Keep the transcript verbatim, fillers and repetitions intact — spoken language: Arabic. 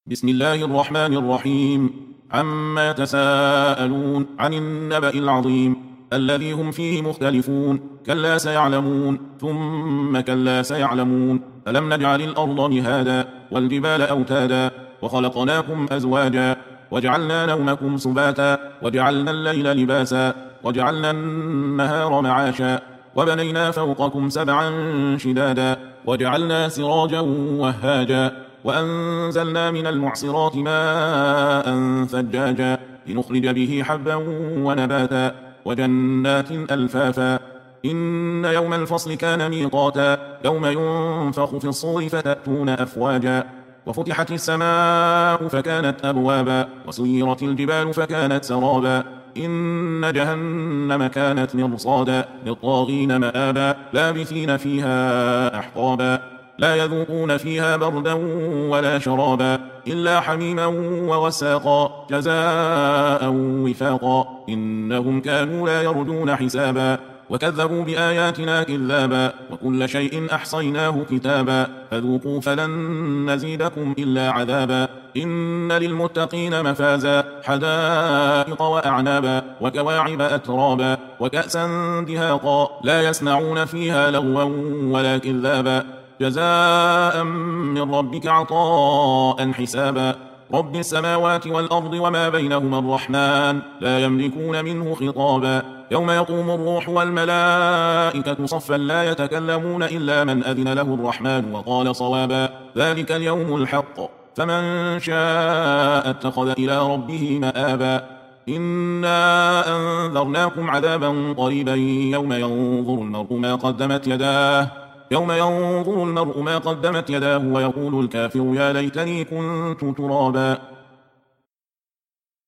بسم الله الرحمن الرحيم. عما يتساءلون عن النبأ العظيم الذي هم فيه مختلفون. كلا سيعلمون ثم كلا سيعلمون. ألم نجعل الأرض مهادا والجبال أوتادا وخلقناكم أزواجا وجعلنا نومكم سباتا وجعلنا الليل لباسا وجعلنا النهار معاشا وبنينا فوقكم سبعا شدادا وجعلنا سراجا وهاجا وأنزلنا من المعصرات ماء ثجاجا لنخرج به حبا ونباتا وجنات ألفافا. إن يوم الفصل كان ميقاتا يوم ينفخ في الصور فتأتون أفواجا وفتحت السماء فكانت أبوابا وسيرت الجبال فكانت سرابا. إن جهنم كانت مرصادا للطاغين مآبا لابثين فيها أحقابا لا يذوقون فيها بردا ولا شرابا إلا حميما وغساقا جزاء وفاقا. إنهم كانوا لا يرجون حسابا وكذبوا بآياتنا كذابا وكل شيء أحصيناه كتابا فذوقوا فلن نزيدكم إلا عذابا. إن للمتقين مفازا حدائق وأعنابا وكواعب أترابا وكأسا دهاقا لا يسمعون فيها لغوا ولا كذابا جزاء من ربك عطاء حسابا. رب السماوات والأرض وما بينهما الرحمن لا يملكون منه خطابا. يوم يقوم الروح والملائكة صفا لا يتكلمون إلا من أذن له الرحمن وقال صوابا. ذلك اليوم الحق فمن شاء اتخذ إلى ربه مآبا. إنا أنذرناكم عذابا قريبا يوم ينظر المرء ما قدمت يداه يوم ينظر المرء ما قدمت يداه ويقول الكافر يا ليتني كنت ترابا.